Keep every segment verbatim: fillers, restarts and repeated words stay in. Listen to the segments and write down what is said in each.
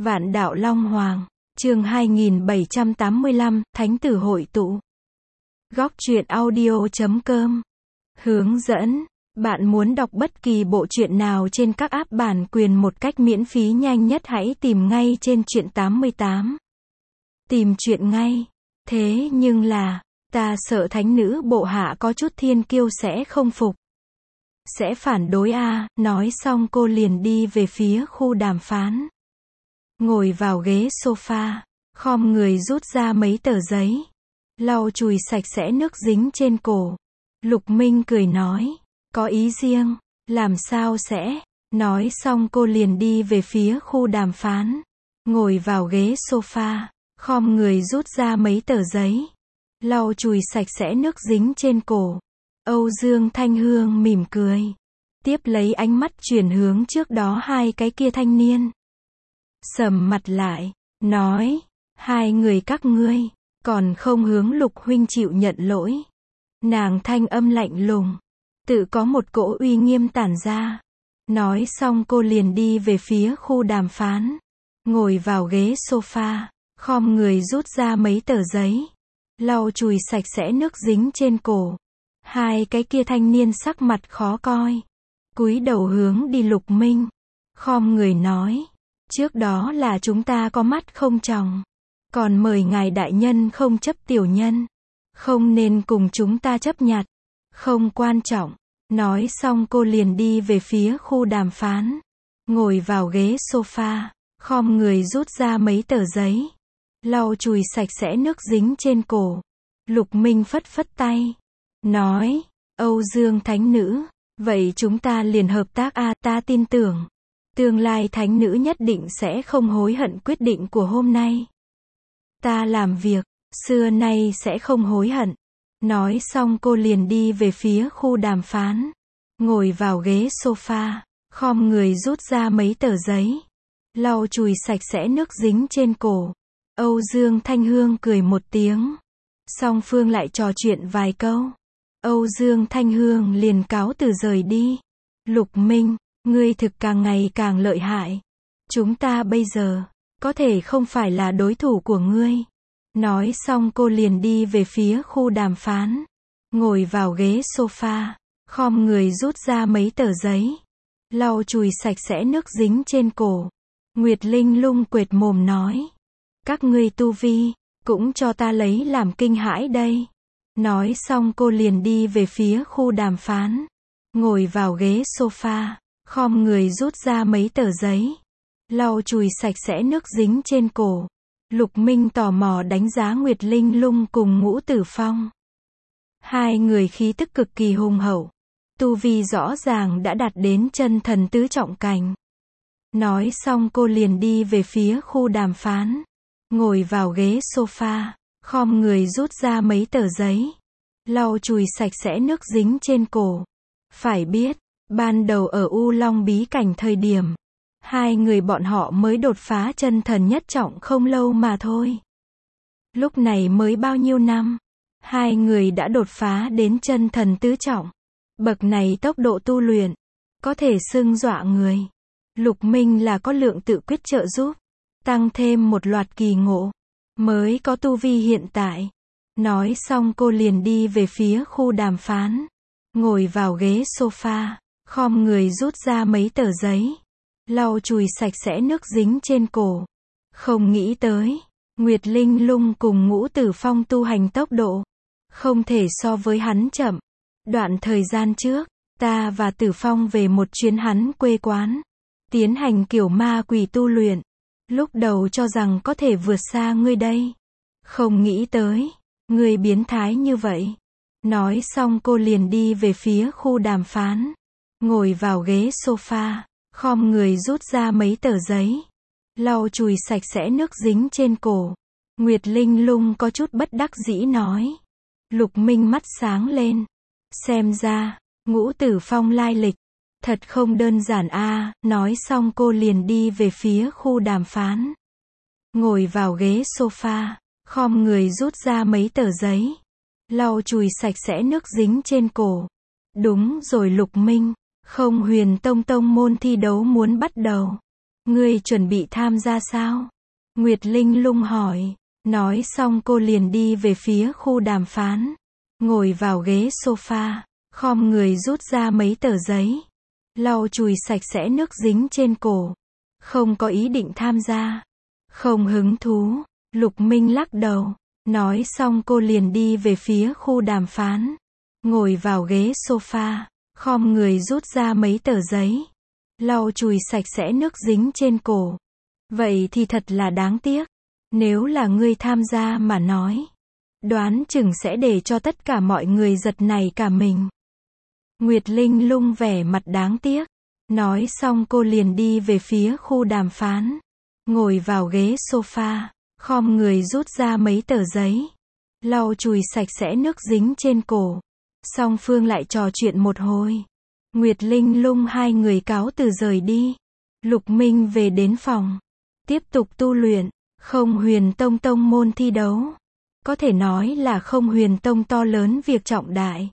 Vạn đạo Long Hoàng, chương hai nghìn bảy trăm tám mươi lăm, Thánh tử hội tụ. Góc truyện audio chấm com. Hướng dẫn. Bạn muốn đọc bất kỳ bộ truyện nào trên các app bản quyền một cách miễn phí nhanh nhất, hãy tìm ngay trên truyện tám mươi tám. Tìm truyện ngay. Thế nhưng là, ta sợ thánh nữ bộ hạ có chút thiên kiêu sẽ không phục. Sẽ phản đối a, nói xong cô liền đi về phía khu đàm phán. Ngồi vào ghế sofa, khom người rút ra mấy tờ giấy, lau chùi sạch sẽ nước dính trên cổ. Lục Minh cười nói, có ý riêng, làm sao sẽ, nói xong cô liền đi về phía khu đàm phán. Ngồi vào ghế sofa, khom người rút ra mấy tờ giấy, lau chùi sạch sẽ nước dính trên cổ. Âu Dương Thanh Hương mỉm cười, tiếp lấy ánh mắt chuyển hướng trước đó hai cái kia thanh niên. Sầm mặt lại, nói, hai người các ngươi, còn không hướng Lục huynh chịu nhận lỗi. Nàng thanh âm lạnh lùng, tự có một cỗ uy nghiêm tản ra. Nói xong cô liền đi về phía khu đàm phán. Ngồi vào ghế sofa, khom người rút ra mấy tờ giấy, lau chùi sạch sẽ nước dính trên cổ. Hai cái kia thanh niên sắc mặt khó coi, cúi đầu hướng đi Lục Minh, khom người nói, trước đó là chúng ta có mắt không tròng, còn mời ngài đại nhân không chấp tiểu nhân, không nên cùng chúng ta chấp nhặt, không quan trọng. Nói xong cô liền đi về phía khu đàm phán, ngồi vào ghế sofa, khom người rút ra mấy tờ giấy, lau chùi sạch sẽ nước dính trên cổ. Lục Minh phất phất tay, nói, Âu Dương thánh nữ, vậy chúng ta liền hợp tác a, ta tin tưởng, tương lai thánh nữ nhất định sẽ không hối hận quyết định của hôm nay. Ta làm việc, xưa nay sẽ không hối hận. Nói xong cô liền đi về phía khu đàm phán, ngồi vào ghế sofa, khom người rút ra mấy tờ giấy, lau chùi sạch sẽ nước dính trên cổ. Âu Dương Thanh Hương cười một tiếng, song phương lại trò chuyện vài câu. Âu Dương Thanh Hương liền cáo từ rời đi. Lục Minh, ngươi thực càng ngày càng lợi hại. Chúng ta bây giờ, có thể không phải là đối thủ của ngươi. Nói xong cô liền đi về phía khu đàm phán. Ngồi vào ghế sofa, khom người rút ra mấy tờ giấy, lau chùi sạch sẽ nước dính trên cổ. Nguyệt Linh Lung quệt mồm nói, các ngươi tu vi, cũng cho ta lấy làm kinh hãi đây. Nói xong cô liền đi về phía khu đàm phán. Ngồi vào ghế sofa, khom người rút ra mấy tờ giấy, lau chùi sạch sẽ nước dính trên cổ. Lục Minh tò mò đánh giá Nguyệt Linh Lung cùng Ngũ Tử Phong. Hai người khí tức cực kỳ hùng hậu, tu vi rõ ràng đã đạt đến chân thần tứ trọng cảnh. Nói xong cô liền đi về phía khu đàm phán. Ngồi vào ghế sofa, khom người rút ra mấy tờ giấy, lau chùi sạch sẽ nước dính trên cổ. Phải biết, ban đầu ở U Long bí cảnh thời điểm, hai người bọn họ mới đột phá chân thần nhất trọng không lâu mà thôi. Lúc này mới bao nhiêu năm, hai người đã đột phá đến chân thần tứ trọng. Bậc này tốc độ tu luyện, có thể xưng dọa người. Lục Minh là có lượng tự quyết trợ giúp, tăng thêm một loạt kỳ ngộ, mới có tu vi hiện tại. Nói xong cô liền đi về phía khu đàm phán. Ngồi vào ghế sofa, khom người rút ra mấy tờ giấy, lau chùi sạch sẽ nước dính trên cổ. Không nghĩ tới, Nguyệt Linh Lung cùng Ngũ Tử Phong tu hành tốc độ, không thể so với hắn chậm. Đoạn thời gian trước, ta và Tử Phong về một chuyến hắn quê quán, tiến hành kiểu ma quỷ tu luyện. Lúc đầu cho rằng có thể vượt xa ngươi đây. Không nghĩ tới, ngươi biến thái như vậy. Nói xong cô liền đi về phía khu đàm phán. Ngồi vào ghế sofa, khom người rút ra mấy tờ giấy, lau chùi sạch sẽ nước dính trên cổ. Nguyệt Linh Lung có chút bất đắc dĩ nói. Lục Minh mắt sáng lên. Xem ra, Ngũ Tử Phong lai lịch, thật không đơn giản a. Nói xong cô liền đi về phía khu đàm phán. Ngồi vào ghế sofa, khom người rút ra mấy tờ giấy, lau chùi sạch sẽ nước dính trên cổ. Đúng rồi Lục Minh, không Huyền Tông tông môn thi đấu muốn bắt đầu. Ngươi chuẩn bị tham gia sao? Nguyệt Linh Lung hỏi. Nói xong cô liền đi về phía khu đàm phán. Ngồi vào ghế sofa, khom người rút ra mấy tờ giấy. Lau chùi sạch sẽ nước dính trên cổ. Không có ý định tham gia. Không hứng thú. Lục Minh lắc đầu. Nói xong cô liền đi về phía khu đàm phán. Ngồi vào ghế sofa, khom người rút ra mấy tờ giấy. Lau chùi sạch sẽ nước dính trên cổ. Vậy thì thật là đáng tiếc. Nếu là ngươi tham gia mà nói, đoán chừng sẽ để cho tất cả mọi người giật nảy cả mình. Nguyệt Linh Lung vẻ mặt đáng tiếc. Nói xong cô liền đi về phía khu đàm phán. Ngồi vào ghế sofa, khom người rút ra mấy tờ giấy. Lau chùi sạch sẽ nước dính trên cổ. Song phương lại trò chuyện một hồi. Nguyệt Linh Lung hai người cáo từ rời đi. Lục Minh về đến phòng. Tiếp tục tu luyện. Không Huyền Tông tông môn thi đấu. Có thể nói là Không Huyền Tông to lớn việc trọng đại.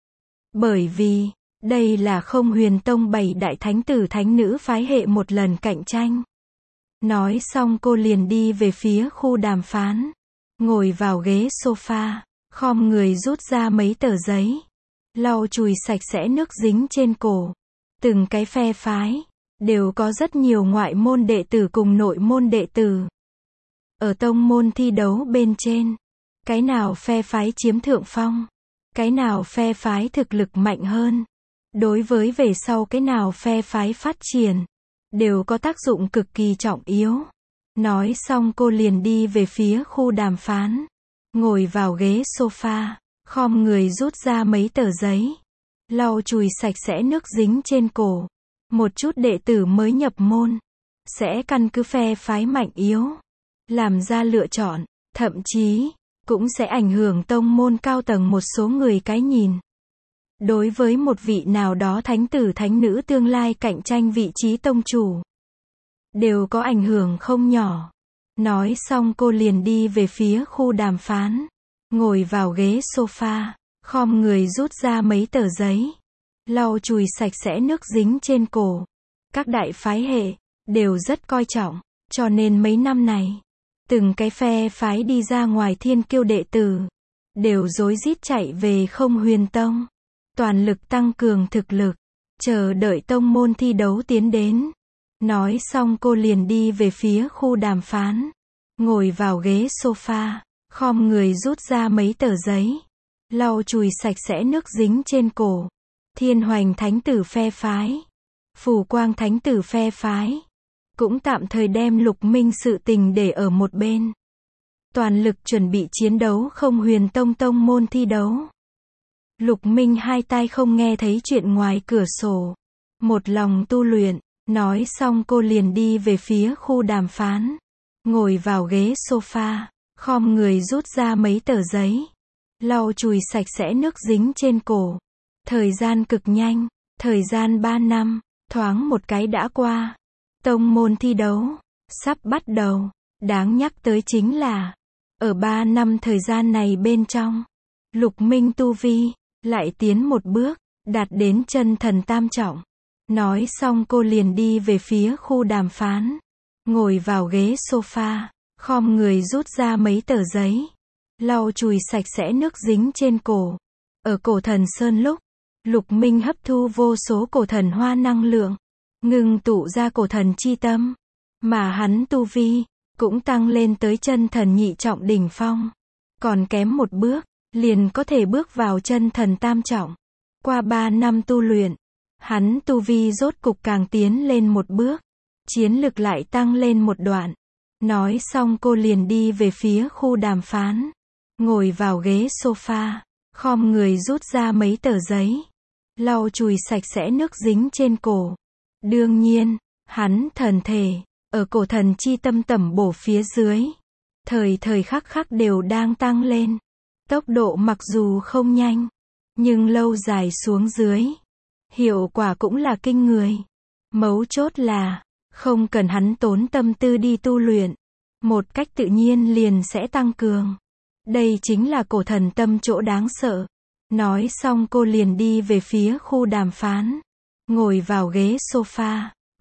Bởi vì, đây là Không Huyền Tông bảy đại thánh tử thánh nữ phái hệ một lần cạnh tranh. Nói xong cô liền đi về phía khu đàm phán. Ngồi vào ghế sofa, khom người rút ra mấy tờ giấy. Lau chùi sạch sẽ nước dính trên cổ. Từng cái phe phái, đều có rất nhiều ngoại môn đệ tử cùng nội môn đệ tử. Ở tông môn thi đấu bên trên, cái nào phe phái chiếm thượng phong, cái nào phe phái thực lực mạnh hơn, đối với về sau cái nào phe phái phát triển, đều có tác dụng cực kỳ trọng yếu. Nói xong cô liền đi về phía khu đàm phán. Ngồi vào ghế sofa, khom người rút ra mấy tờ giấy. Lau chùi sạch sẽ nước dính trên cổ. Một chút đệ tử mới nhập môn, sẽ căn cứ phe phái mạnh yếu, làm ra lựa chọn, thậm chí, cũng sẽ ảnh hưởng tông môn cao tầng một số người cái nhìn. Đối với một vị nào đó thánh tử thánh nữ tương lai cạnh tranh vị trí tông chủ, đều có ảnh hưởng không nhỏ. Nói xong cô liền đi về phía khu đàm phán. Ngồi vào ghế sofa, khom người rút ra mấy tờ giấy. Lau chùi sạch sẽ nước dính trên cổ. Các đại phái hệ, đều rất coi trọng, cho nên mấy năm này, từng cái phe phái đi ra ngoài thiên kiêu đệ tử, đều rối rít chạy về Không Huyền Tông. Toàn lực tăng cường thực lực, chờ đợi tông môn thi đấu tiến đến. Nói xong cô liền đi về phía khu đàm phán. Ngồi vào ghế sofa, khom người rút ra mấy tờ giấy. Lau chùi sạch sẽ nước dính trên cổ. Thiên Hoành thánh tử phe phái, Phù Quang thánh tử phe phái, cũng tạm thời đem Lục Minh sự tình để ở một bên. Toàn lực chuẩn bị chiến đấu Không Huyền Tông tông môn thi đấu. Lục Minh hai tai không nghe thấy chuyện ngoài cửa sổ. Một lòng tu luyện. Nói xong cô liền đi về phía khu đàm phán. Ngồi vào ghế sofa, khom người rút ra mấy tờ giấy. Lau chùi sạch sẽ nước dính trên cổ. Thời gian cực nhanh, thời gian ba năm, thoáng một cái đã qua. Tông môn thi đấu, sắp bắt đầu. Đáng nhắc tới chính là, ở ba năm thời gian này bên trong, Lục Minh tu vi, lại tiến một bước, đạt đến chân thần tam trọng. Nói xong cô liền đi về phía khu đàm phán. Ngồi vào ghế sofa, khom người rút ra mấy tờ giấy. Lau chùi sạch sẽ nước dính trên cổ. Ở cổ thần sơn lúc, Lục Minh hấp thu vô số cổ thần hoa năng lượng, ngưng tụ ra cổ thần chi tâm. Mà hắn tu vi, cũng tăng lên tới chân thần nhị trọng đỉnh phong. Còn kém một bước, liền có thể bước vào chân thần tam trọng. Qua ba năm tu luyện, hắn tu vi rốt cục càng tiến lên một bước. Chiến lực lại tăng lên một đoạn. Nói xong cô liền đi về phía khu đàm phán. Ngồi vào ghế sofa, khom người rút ra mấy tờ giấy. Lau chùi sạch sẽ nước dính trên cổ. Đương nhiên, hắn thần thể, ở cổ thần chi tâm tẩm bổ phía dưới. Thời thời khắc khắc đều đang tăng lên. Tốc độ mặc dù không nhanh, nhưng lâu dài xuống dưới, hiệu quả cũng là kinh người. Mấu chốt là, không cần hắn tốn tâm tư đi tu luyện, một cách tự nhiên liền sẽ tăng cường. Đây chính là cổ thần tâm chỗ đáng sợ. Nói xong cô liền đi về phía khu đàm phán. Ngồi vào ghế sofa,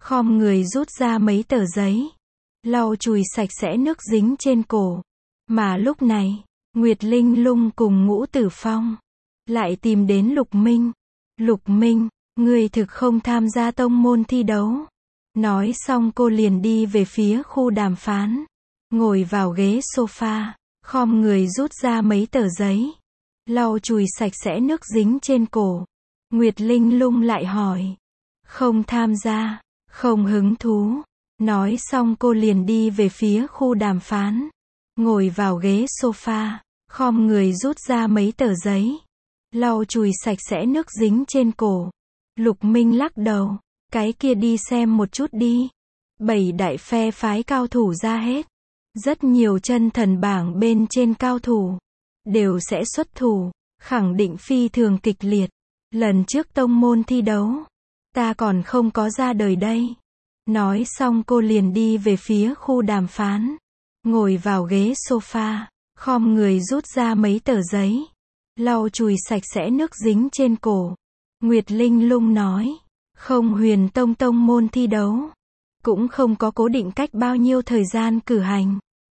khom người rút ra mấy tờ giấy, lau chùi sạch sẽ nước dính trên cổ. Mà lúc này, Nguyệt Linh Lung cùng Ngũ Tử Phong lại tìm đến Lục Minh. Lục Minh, ngươi thực không tham gia tông môn thi đấu. Nói xong cô liền đi về phía khu đàm phán, ngồi vào ghế sofa, khom người rút ra mấy tờ giấy, lau chùi sạch sẽ nước dính trên cổ. Nguyệt Linh Lung lại hỏi, không tham gia, không hứng thú. Nói xong cô liền đi về phía khu đàm phán, ngồi vào ghế sofa, khom người rút ra mấy tờ giấy, lau chùi sạch sẽ nước dính trên cổ. Lục Minh lắc đầu, cái kia đi xem một chút đi. Bảy đại phe phái cao thủ ra hết. Rất nhiều chân thần bảng bên trên cao thủ đều sẽ xuất thủ, khẳng định phi thường kịch liệt. Lần trước tông môn thi đấu, ta còn không có ra đời đây. Nói xong cô liền đi về phía khu đàm phán, ngồi vào ghế sofa, khom người rút ra mấy tờ giấy, lau chùi sạch sẽ nước dính trên cổ. Nguyệt Linh Lung nói, không huyền tông tông môn thi đấu, cũng không có cố định cách bao nhiêu thời gian cử hành.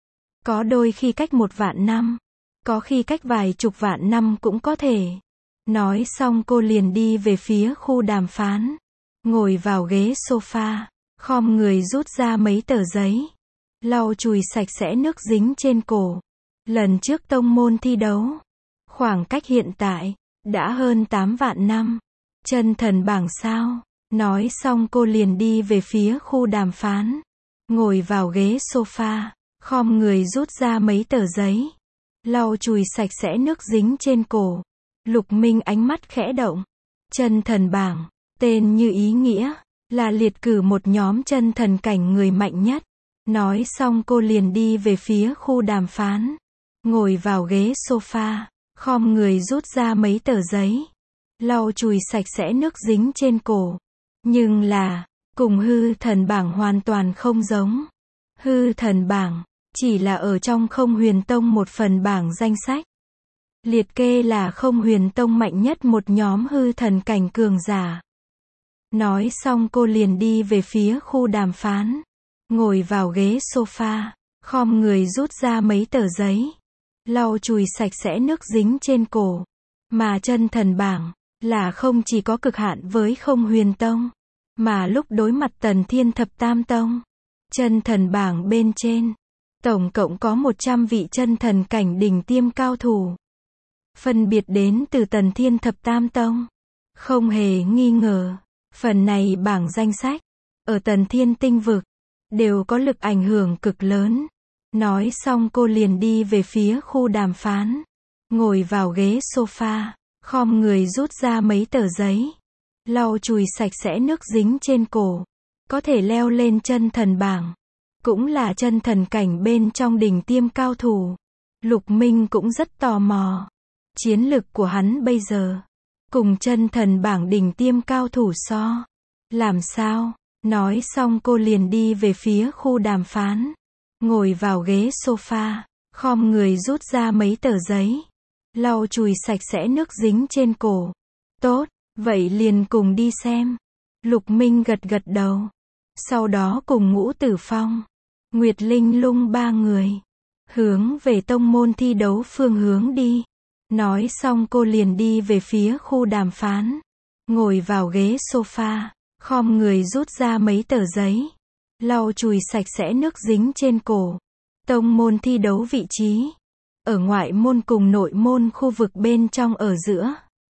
Có đôi khi cách một vạn năm, có khi cách vài chục vạn năm cũng có thể. Nói xong cô liền đi về phía khu đàm phán, ngồi vào ghế sofa, khom người rút ra mấy tờ giấy, lau chùi sạch sẽ nước dính trên cổ. Lần trước tông môn thi đấu, khoảng cách hiện tại đã hơn tám vạn năm. Chân thần bảng sao? Nói xong cô liền đi về phía khu đàm phán, ngồi vào ghế sofa, khom người rút ra mấy tờ giấy, lau chùi sạch sẽ nước dính trên cổ. Lục Minh ánh mắt khẽ động. Chân thần bảng, tên như ý nghĩa, là liệt cử một nhóm chân thần cảnh người mạnh nhất. Nói xong cô liền đi về phía khu đàm phán, ngồi vào ghế sofa, khom người rút ra mấy tờ giấy, lau chùi sạch sẽ nước dính trên cổ. Nhưng là, cùng hư thần bảng hoàn toàn không giống. Hư thần bảng, chỉ là ở trong không huyền tông một phần bảng danh sách. Liệt kê là không huyền tông mạnh nhất một nhóm hư thần cảnh cường giả. Nói xong cô liền đi về phía khu đàm phán, ngồi vào ghế sofa, khom người rút ra mấy tờ giấy, lau chùi sạch sẽ nước dính trên cổ. Mà chân thần bảng, là không chỉ có cực hạn với không huyền tông, mà lúc đối mặt Tần Thiên Thập Tam Tông, chân thần bảng bên trên, tổng cộng có một trăm vị chân thần cảnh đỉnh tiêm cao thủ. Phân biệt đến từ Tần Thiên Thập Tam Tông. Không hề nghi ngờ, phần này bảng danh sách, ở Tần Thiên Tinh Vực, đều có lực ảnh hưởng cực lớn. Nói xong cô liền đi về phía khu đàm phán, ngồi vào ghế sofa, khom người rút ra mấy tờ giấy, lau chùi sạch sẽ nước dính trên cổ. Có thể leo lên chân thần bảng, cũng là chân thần cảnh bên trong đỉnh tiêm cao thủ. Lục Minh cũng rất tò mò. Chiến lực của hắn bây giờ, cùng chân thần bảng đỉnh tiêm cao thủ so. Làm sao? Nói xong cô liền đi về phía khu đàm phán, ngồi vào ghế sofa, khom người rút ra mấy tờ giấy, lau chùi sạch sẽ nước dính trên cổ. Tốt, vậy liền cùng đi xem. Lục Minh gật gật đầu. Sau đó cùng Ngũ Tử Phong, Nguyệt Linh Lung ba người, hướng về tông môn thi đấu phương hướng đi. Nói xong cô liền đi về phía khu đàm phán, ngồi vào ghế sofa, khom người rút ra mấy tờ giấy, lau chùi sạch sẽ nước dính trên cổ. Tông môn thi đấu vị trí, ở ngoại môn cùng nội môn khu vực bên trong ở giữa.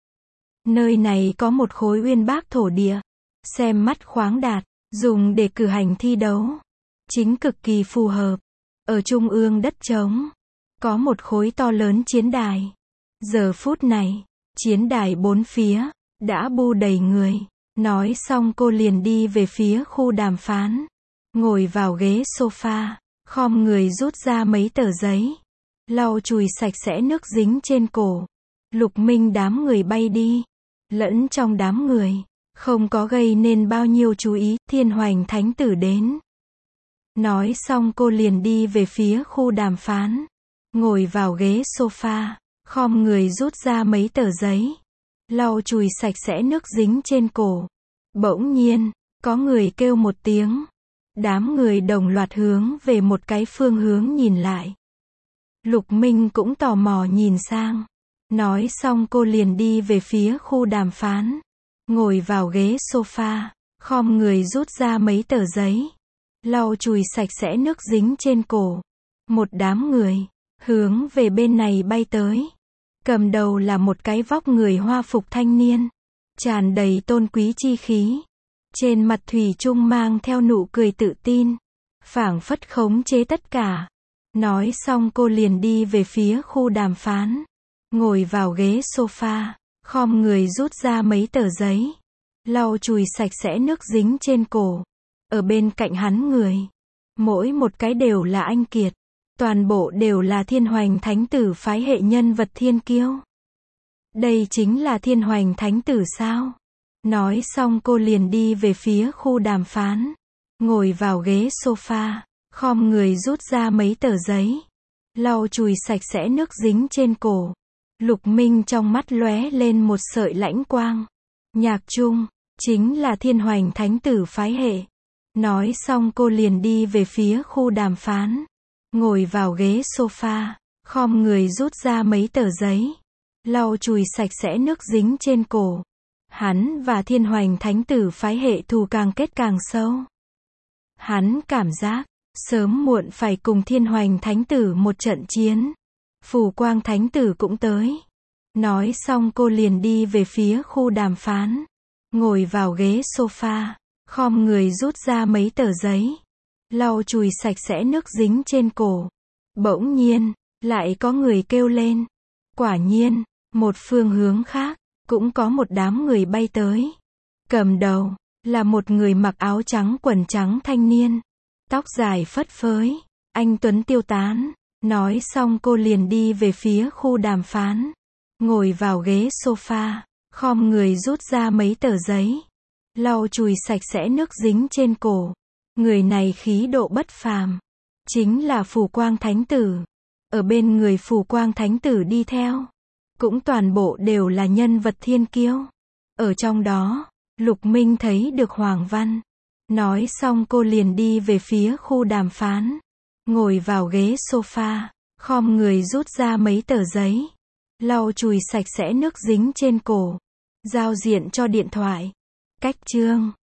Nơi này có một khối uyên bác thổ địa, xem mắt khoáng đạt, dùng để cử hành thi đấu. Chính cực kỳ phù hợp. Ở trung ương đất trống, có một khối to lớn chiến đài. Giờ phút này, chiến đài bốn phía, đã bu đầy người. Nói xong cô liền đi về phía khu đàm phán, ngồi vào ghế sofa, khom người rút ra mấy tờ giấy, lau chùi sạch sẽ nước dính trên cổ. Lục Minh đám người bay đi, lẫn trong đám người, không có gây nên bao nhiêu chú ý. Thiên Hoành Thánh Tử đến. Nói xong cô liền đi về phía khu đàm phán, ngồi vào ghế sofa, khom người rút ra mấy tờ giấy, lau chùi sạch sẽ nước dính trên cổ. Bỗng nhiên, Có người kêu một tiếng. Đám người đồng loạt hướng về một cái phương hướng nhìn lại. Lục Minh cũng tò mò nhìn sang. Nói xong cô liền đi về phía khu đàm phán. Ngồi vào ghế sofa, khom người rút ra mấy tờ giấy. Lau chùi sạch sẽ nước dính trên cổ. Một đám người, hướng về bên này bay tới. Cầm đầu là một cái vóc người hoa phục thanh niên. Tràn đầy tôn quý chi khí. Trên mặt thủy chung mang theo nụ cười tự tin. Phảng phất khống chế tất cả. Nói xong cô liền đi về phía khu đàm phán. Ngồi vào ghế sofa, khom người rút ra mấy tờ giấy. Lau chùi sạch sẽ nước dính trên cổ. Ở bên cạnh hắn người. Mỗi một cái đều là anh kiệt. Toàn bộ đều là Thiên Hoành Thánh Tử phái hệ nhân vật thiên kiêu. Đây chính là Thiên Hoành Thánh Tử sao? Nói xong cô liền đi về phía khu đàm phán. Ngồi vào ghế sofa, khom người rút ra mấy tờ giấy. Lau chùi sạch sẽ nước dính trên cổ. Lục Minh trong mắt lóe lên một sợi lãnh quang. Nhạc Trung, chính là Thiên Hoành Thánh Tử phái hệ. Nói xong cô liền đi về phía khu đàm phán. Ngồi vào ghế sofa, khom người rút ra mấy tờ giấy. Lau chùi sạch sẽ nước dính trên cổ. Hắn và Thiên Hoành Thánh Tử phái hệ thù càng kết càng sâu. Hắn cảm giác, sớm muộn phải cùng Thiên Hoành Thánh Tử một trận chiến. Phù Quang Thánh Tử cũng tới. Nói xong cô liền đi về phía khu đàm phán. Ngồi vào ghế sofa, khom người rút ra mấy tờ giấy. Lau chùi sạch sẽ nước dính trên cổ. Bỗng nhiên, lại có người kêu lên. Quả nhiên, một phương hướng khác, cũng có một đám người bay tới. Cầm đầu, là một người mặc áo trắng quần trắng thanh niên. Tóc dài phất phới, anh tuấn tiêu tán. Nói xong cô liền đi về phía khu đàm phán. Ngồi vào ghế sofa, khom người rút ra mấy tờ giấy. Lau chùi sạch sẽ nước dính trên cổ. Người này khí độ bất phàm. Chính là Phù Quang Thánh Tử. Ở bên người Phù Quang Thánh Tử đi theo. Cũng toàn bộ đều là nhân vật thiên kiêu. Ở trong đó, Lục Minh thấy được Hoàng Văn. Nói xong cô liền đi về phía khu đàm phán. Ngồi vào ghế sofa, khom người rút ra mấy tờ giấy. Lau chùi sạch sẽ nước dính trên cổ. Giao diện cho điện thoại. Cách chương